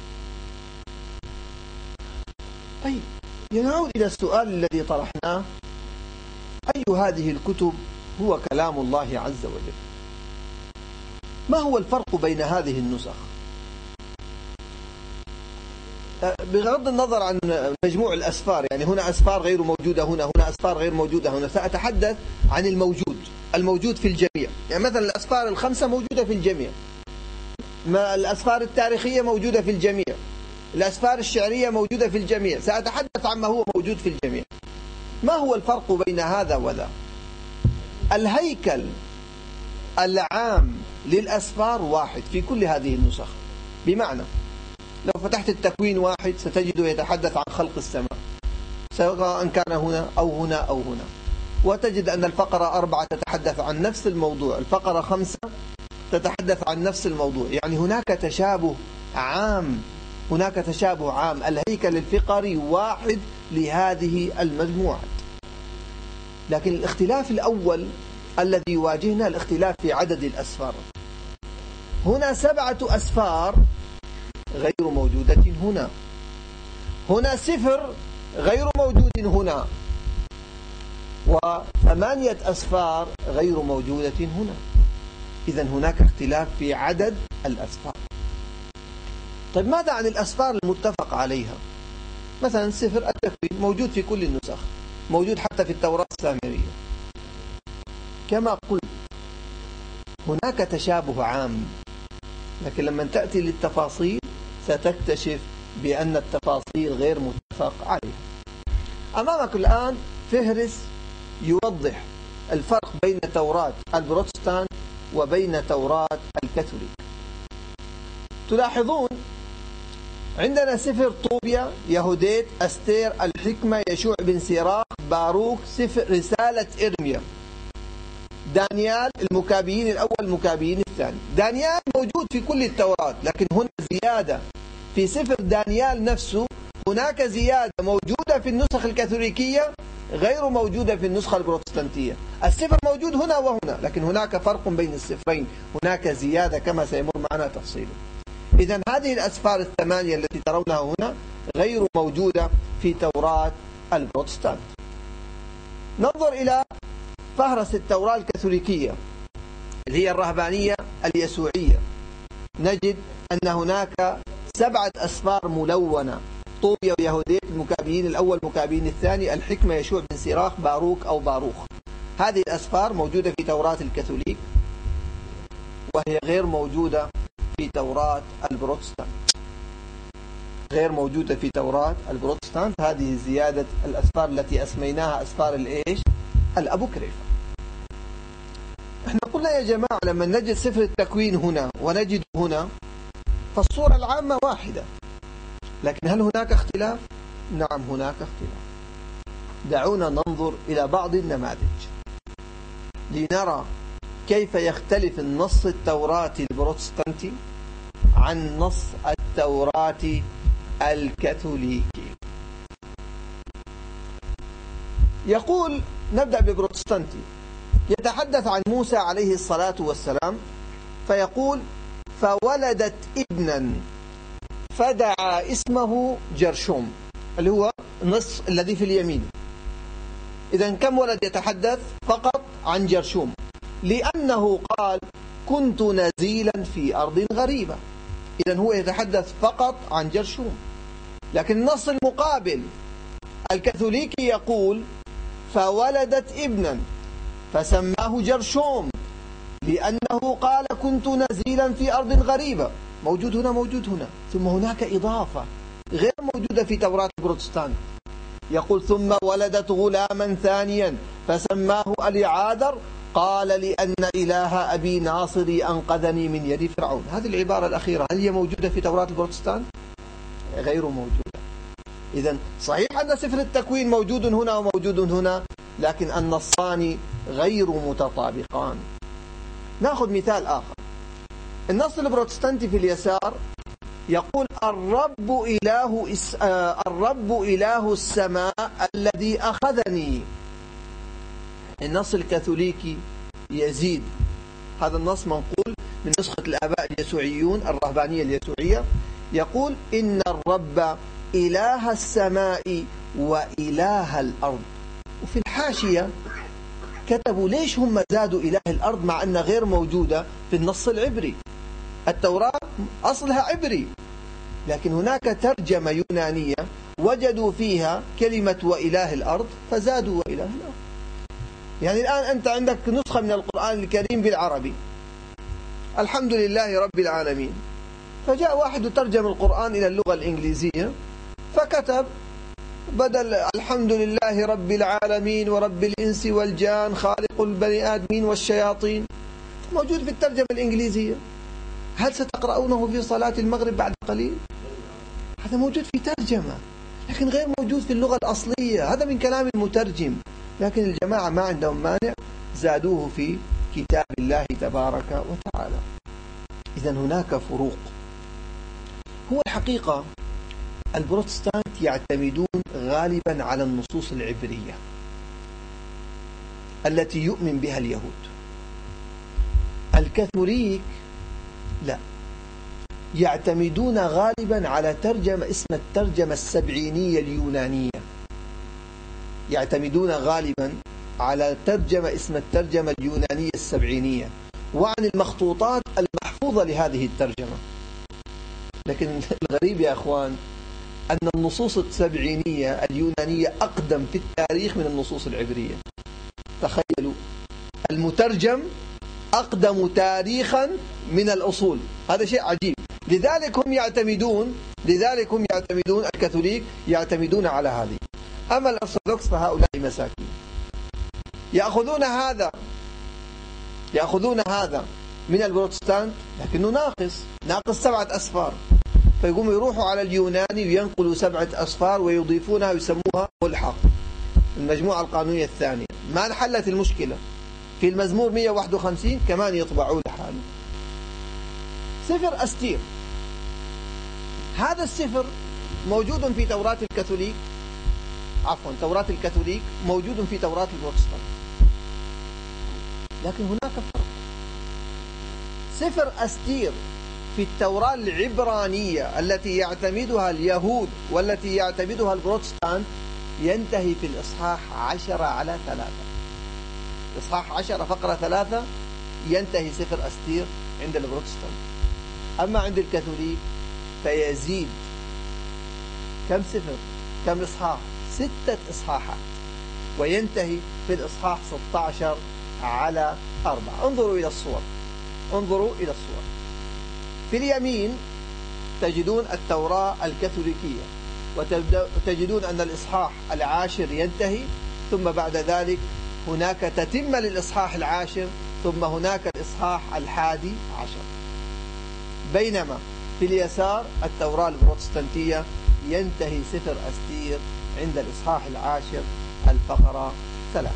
طيب، نعود إلى السؤال الذي طرحناه: أي هذه الكتب هو كلام الله عز وجل؟ ما هو الفرق بين هذه النسخ؟ بغض النظر عن مجموع الأسفار، يعني هنا أسفار غير موجودة، هنا أسفار غير موجودة، هنا سأتحدث عن الموجود في الجميع. يعني مثلا الأسفار الخمسة موجودة في الجميع، الأسفار التاريخية موجودة في الجميع، الأسفار الشعرية موجودة في الجميع. سأتحدث عن ما هو موجود في الجميع. ما هو الفرق بين هذا وذا؟ الهيكل العام للأسفار واحد في كل هذه النسخ، بمعنى لو فتحت التكوين 1 ستجده يتحدث عن خلق السماء، سواء كان هنا أو هنا أو هنا، وتجد أن الفقرة 4 تتحدث عن نفس الموضوع، الفقرة 5 تتحدث عن نفس الموضوع. يعني هناك تشابه عام، الهيكل الفقري واحد لهذه المجموعات. لكن الاختلاف الأول الذي يواجهنا الاختلاف في عدد الأسفار. هنا 7 أسفار غير موجودة هنا 0 غير موجود هنا، و8 أسفار غير موجودة هنا. إذن هناك اختلاف في عدد الأسفار. طيب، ماذا عن الأسفار المتفق عليها؟ مثلا سفر التكوين موجود في كل النسخ، موجود حتى في التوراة السامرية. كما قلت هناك تشابه عام، لكن لما تأتي للتفاصيل ستكتشف بأن التفاصيل غير متفق عليها. أمامك الآن فهرس يوضح الفرق بين توراة البروتستان وبين توراة الكاثوليك. تلاحظون عندنا سفر طوبيا، يهوديت، أستير، الحكمة، يشوع بن سيراخ، باروك، سفر رسالة إرميا، دانيال، المكابيين الأول، المكابيين الثاني. دانيال موجود في كل التوراة، لكن هنا زيادة في سفر دانيال نفسه، هناك زيادة موجودة في النسخ الكاثوليكية غير موجودة في النسخة البروتستانتية. السفر موجود هنا وهنا، لكن هناك فرق بين السفرين، هناك زيادة كما سيمر معنا تفصيله. إذن هذه الأسفار الثمانية التي ترونها هنا غير موجودة في توراة البروتستانت. ننظر إلى فهرس التوراة الكاثوليكية اللي هي الرهبانية اليسوعية، نجد أن هناك 7 أسفار ملونة: طوبيا ويهودية، المكابيين الأول، مكابيين الثاني، الحكمة، يشوع بن سيراخ، باروك أو باروخ. هذه الأسفار موجودة في توراة الكاثوليك وهي غير موجودة في توراة البروتستانت، غير موجودة في توراة البروتستانت. هذه زيادة الأسفار التي أسميناها أسفار الإيش؟ الأبوكريفة. احنا قلنا يا جماعة لما نجد سفر التكوين هنا ونجد هنا فالصورة العامة واحدة، لكن هل هناك اختلاف؟ نعم هناك اختلاف. دعونا ننظر إلى بعض النماذج لنرى كيف يختلف النص التوراتي البروتستانتي عن نص التوراتي الكاثوليكي. يقول، نبدأ ببروتستانتي، يتحدث عن موسى عليه الصلاة والسلام فيقول: فولدت ابنا فدعا اسمه جرشوم، اللي هو النص الذي في اليمين. إذن كم ولد يتحدث؟ فقط عن جرشوم، لأنه قال: كنت نزيلا في أرض غريبة. إذن هو يتحدث فقط عن جرشوم. لكن النص المقابل الكاثوليكي يقول: فولدت ابنا فسماه جرشوم لأنه قال: كنت نزيلا في أرض غريبة. موجود هنا، موجود هنا. ثم هناك إضافة غير موجودة في توراة البروتستانت، يقول: ثم ولدت غلاما ثانيا فسماه أليعاذر قال: لأن إله أبي ناصري أنقذني من يد فرعون. هذه العبارة الأخيرة هل هي موجودة في توراة البروتستانت؟ غير موجودة. إذن صحيح أن سفر التكوين موجود هنا وموجود هنا، لكن النصان غير متطابقان. نأخذ مثال آخر. النص البروتستانتي في اليسار يقول: الرب إله السماء الذي أخذني. النص الكاثوليكي يزيد، هذا النص منقول من نسخة الآباء اليسوعيون الرهبانية اليسوعية، يقول: إن الرب إله السماء وإله الأرض. وفي الحاشية كتبوا ليش هم زادوا إله الأرض مع أنها غير موجودة في النص العبري. التوراة أصلها عبري، لكن هناك ترجمة يونانية وجدوا فيها كلمة وإله الأرض فزادوا وإله الأرض. يعني الآن أنت عندك نسخة من القرآن الكريم بالعربي، الحمد لله رب العالمين، فجاء واحد وترجم القرآن إلى اللغة الإنجليزية فكتب بدل الحمد لله رب العالمين ورب الإنس والجان خالق البني آدمين والشياطين، موجود في الترجمة الإنجليزية. هل ستقرؤونه في صلاة المغرب بعد قليل؟ هذا موجود في ترجمة، لكن غير موجود في اللغة الأصلية. هذا من كلام المترجم، لكن الجماعة ما عندهم مانع، زادوه في كتاب الله تبارك وتعالى. إذن هناك فروق. هو الحقيقة البروتستانت يعتمدون غالبا على النصوص العبرية التي يؤمن بها اليهود. الكاثوليك لا، يعتمدون غالبا على ترجمة اسمها الترجمة السبعينية اليونانية، يعتمدون غالبا على ترجمة اسمها الترجمة اليونانية السبعينية وعن المخطوطات المحفوظة لهذه الترجمة. لكن الغريب يا أخوان أن النصوص السبعينية اليونانية أقدم في التاريخ من النصوص العبرية. تخيلوا، المترجم أقدم تاريخا من الأصول، هذا شيء عجيب. لذلك هم يعتمدون الكاثوليك يعتمدون على هذه. أما الأرثوذكس فهؤلاء مساكين يأخذون هذا من البروتستانت، لكنه ناقص 7 أسفار، فيقوموا يروحوا على اليوناني وينقلوا 7 أسفار ويضيفونها ويسموها ملحق، المجموعة القانونية الثانية. ما انحلت المشكلة. في المزمور 151 كمان يطبعوا لحاله. سفر أستير، هذا السفر موجود في توراة الكاثوليك عفوا توراة الكاثوليك موجود في توراة البروتستانت، لكن هناك فرق. سفر أستير في التوراة العبرانية التي يعتمدها اليهود والتي يعتمدها البروتستانت ينتهي في الإصحاح 10:3. إصحاح 10 فقرة 3 ينتهي سفر أستير عند البروتستانت. أما عند الكاثوليك فيزيد كم سفر، كم إصحاح؟ 6 إصحاحات، وينتهي في الإصحاح 16:4. انظروا إلى الصور، انظروا إلى الصور. في اليمين تجدون التوراة الكاثوليكية، وتجدون أن الإصحاح 10 ينتهي، ثم بعد ذلك هناك تتمة للإصحاح 10، ثم هناك الإصحاح 11. بينما في اليسار التوراة البروتستانتية ينتهي سفر أستير عند الإصحاح 10 الفقرة 3.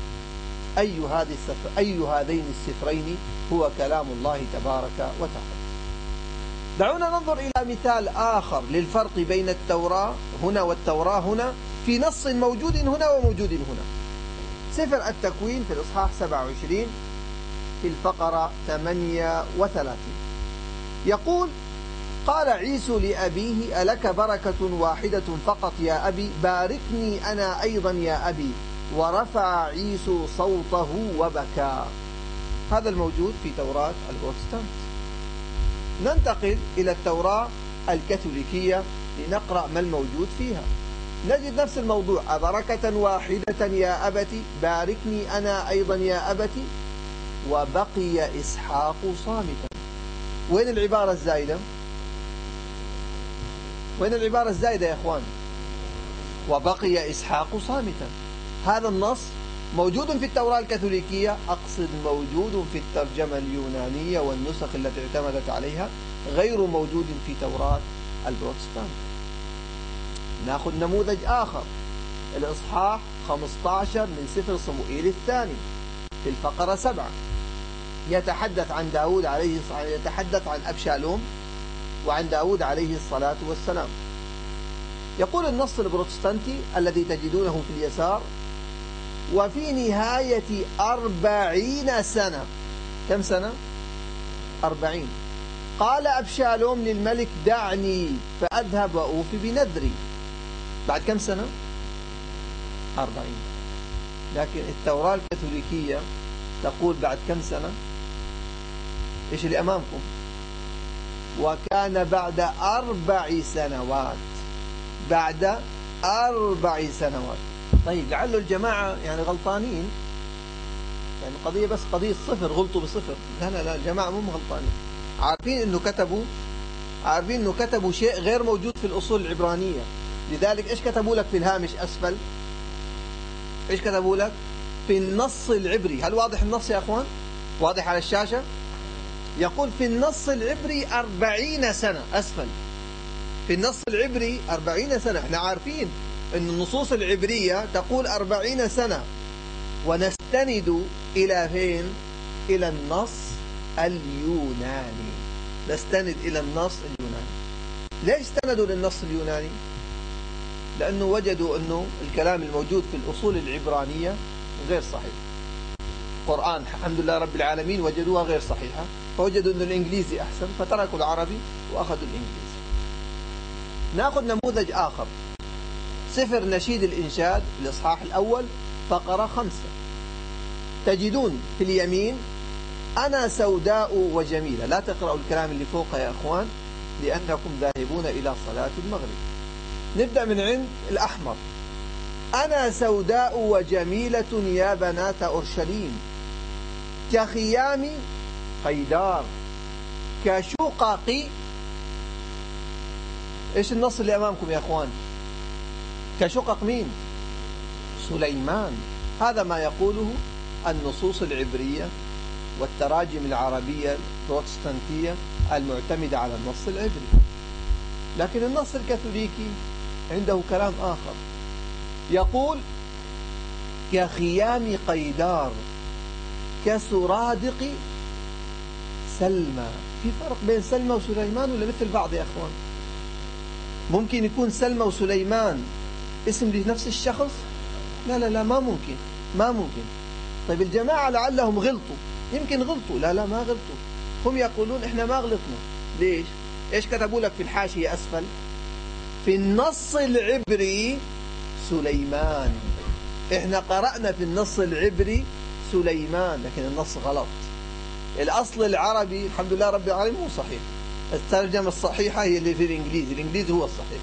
أي هذين السفرين هو كلام الله تبارك وتعالى. دعونا ننظر إلى مثال آخر للفرق بين التوراة هنا والتوراة هنا في نص موجود هنا وموجود هنا. سفر التكوين في الإصحاح 27 في الفقرة 38 يقول: قال عيسو لأبيه: ألك بركة واحدة فقط يا أبي؟ باركني أنا أيضا يا أبي. ورفع عيسو صوته وبكى. هذا الموجود في توراة البروتستانت. ننتقل إلى التوراة الكاثوليكية لنقرأ ما الموجود فيها. نجد نفس الموضوع: أبركة واحدة يا أبتي؟ باركني أنا أيضا يا أبتي. وبقي إسحاق صامتا. وين العبارة الزائدة؟ وين العبارة الزائدة يا إخوان؟ وبقي إسحاق صامتا. هذا النص موجود في التوراة الكاثوليكية، أقصد موجود في الترجمة اليونانية والنسخ التي اعتمدت عليها، غير موجود في توراة البروتستانت. نأخذ نموذج آخر، الإصحاح 15 من سفر صموئيل الثاني في الفقرة 7 يتحدث عن داود يتحدث عن أبشالوم وعن داود عليه الصلاة والسلام. يقول النص البروتستانتي الذي تجدونه في اليسار: وفي نهاية 40 سنة. كم سنة؟ 40. قال أبشالوم للملك: دعني فأذهب وأوفي بنذري. بعد كم سنة؟ 40. لكن التوراة الكاثوليكية تقول بعد كم سنة؟ إيش اللي أمامكم؟ وكان بعد 4 سنوات. بعد 4 سنوات. طيب لعل الجماعة يعني غلطانين، يعني قضية بس قضية صفر، غلطوا بصفر. لا الجماعة مو غلطانين، عارفين انه كتبوا شيء غير موجود في الأصول العبرانية. لذلك ايش كتبوا لك في الهامش أسفل؟ ايش كتبوا لك؟ في النص العبري. هل واضح النص يا أخوان؟ واضح على الشاشة؟ يقول في النص العبري 40 سنة أسفل. في النص العبري 40 سنة. احنا عارفين أن النصوص العبرية تقول 40 سنة، ونستند إلى فين؟ إلى النص اليوناني. نستند إلى النص اليوناني. ليش استندوا للنص اليوناني؟ لأنه وجدوا أنه الكلام الموجود في الأصول العبرانية غير صحيح. القرآن الحمد لله رب العالمين وجدوها غير صحيحة، فوجدوا أن الإنجليزي أحسن فتركوا العربي وأخذوا الإنجليزي. نأخذ نموذج آخر، سفر نشيد الإنشاد الإصحاح الأول فقرة 5. تجدون في اليمين: أنا سوداء وجميلة. لا تقرأوا الكلام اللي فوق يا أخوان لأنكم ذاهبون إلى صلاة المغرب. نبدأ من عند الأحمر: أنا سوداء وجميلة يا بنات أورشليم، كخيام قيدار، كشقق. إيش النص اللي أمامكم يا أخوان؟ كشقق مين؟ سليمان. هذا ما يقوله النصوص العبرية والتراجم العربية البروتستانتية المعتمدة على النص العبري. لكن النص الكاثوليكي عنده كلام آخر، يقول: كخيام قيدار، كسرادق سلمى. في فرق بين سلمى وسليمان ولا مثل بعض يا أخوان؟ ممكن يكون سلمى وسليمان اسم لنفس الشخص؟ لا لا لا، ما ممكن، ما ممكن. طيب الجماعة لعلهم غلطوا، يمكن غلطوا. لا لا، ما غلطوا. هم يقولون إحنا ما غلطنا. ليش؟ إيش كتبوا لك في الحاشية أسفل؟ في النص العبري سليمان. إحنا قرأنا في النص العبري سليمان، لكن النص غلط. الأصل العربي الحمد لله رب العالمين مو صحيح. الترجمة الصحيحة هي اللي في الإنجليزي، الإنجليزي هو الصحيح.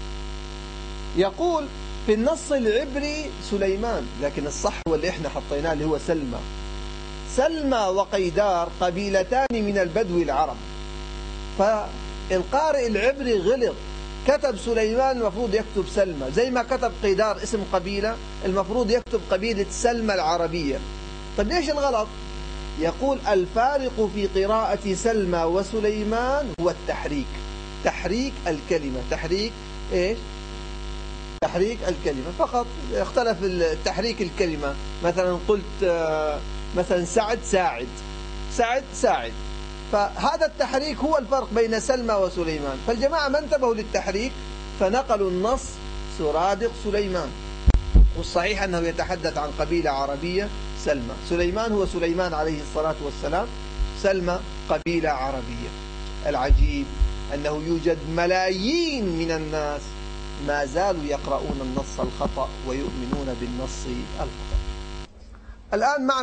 يقول في النص العبري سليمان، لكن الصح هو اللي إحنا حطيناه اللي هو سلمى. سلمى وقيدار قبيلتان من البدو العرب، فالقارئ العبري غلط، كتب سليمان المفروض يكتب سلمى، زي ما كتب قيدار اسم قبيلة المفروض يكتب قبيلة سلمى العربية. طيب ليش الغلط؟ يقول الفارق في قراءة سلمى وسليمان هو التحريك، تحريك الكلمة. تحريك إيش؟ تحريك الكلمة فقط، اختلف تحريك الكلمة. مثلا قلت مثلا سعد ساعد، سعد ساعد، فهذا التحريك هو الفرق بين سلمى وسليمان. فالجماعة ما انتبهوا للتحريك فنقلوا النص سرادق سليمان، والصحيح أنه يتحدث عن قبيلة عربية سلمى. سليمان هو سليمان عليه الصلاة والسلام، سلمى قبيلة عربية. العجيب أنه يوجد ملايين من الناس ما زالوا يقرؤون النص الخطأ ويؤمنون بالنص الخطأ. الآن معنا